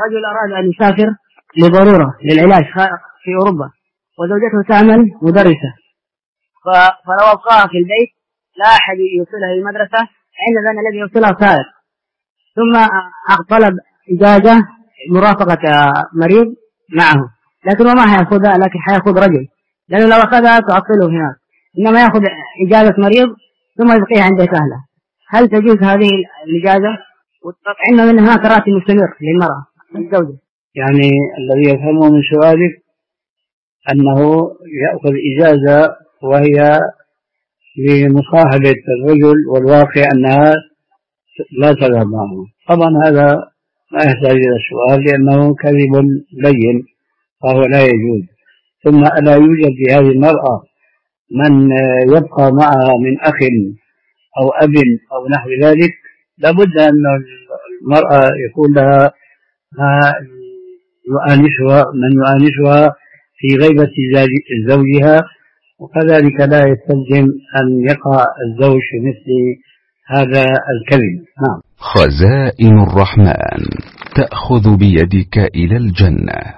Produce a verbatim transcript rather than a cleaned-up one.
رجل أراد أن يسافر لضرورة للعلاج في أوروبا، وزوجته تعمل مدرسة، فلو أبقاها في البيت لا أحد يوصلها للمدرسة، عندنا الذي يوصلها سائر، ثم طلب إجازة مرافقة مريض معه، لكن ما حيأخذها، لكن حيأخذ رجل، لأنه لو أخذها تعطله هناك، إنما يأخذ إجازة مريض ثم يبقيها عند أهله. هل تجوز هذه الإجازة؟ وعندنا من هناك راتب مستمر للمرأة الزوجة. يعني الذي يفهمه من سؤالك أنه يأخذ إجازة وهي لمصاحبة الرجل، والواقع أنها لا تذهب معه. طبعا هذا ما يحتاج إلى السؤال لأنه كذب بين، فهو لا يجوز. ثم ألا يوجد لهذه المرأة من يبقى معها من أخ أو أب أو نحو ذلك؟ لابد أن المرأة يكون لها يؤانسها من يؤانسها في غيبة زوجها، وكذلك لا يستلزم أن يقع الزوج في مثل هذا الكذب. نعم. خزائن الرحمن تأخذ بيدك إلى الجنة.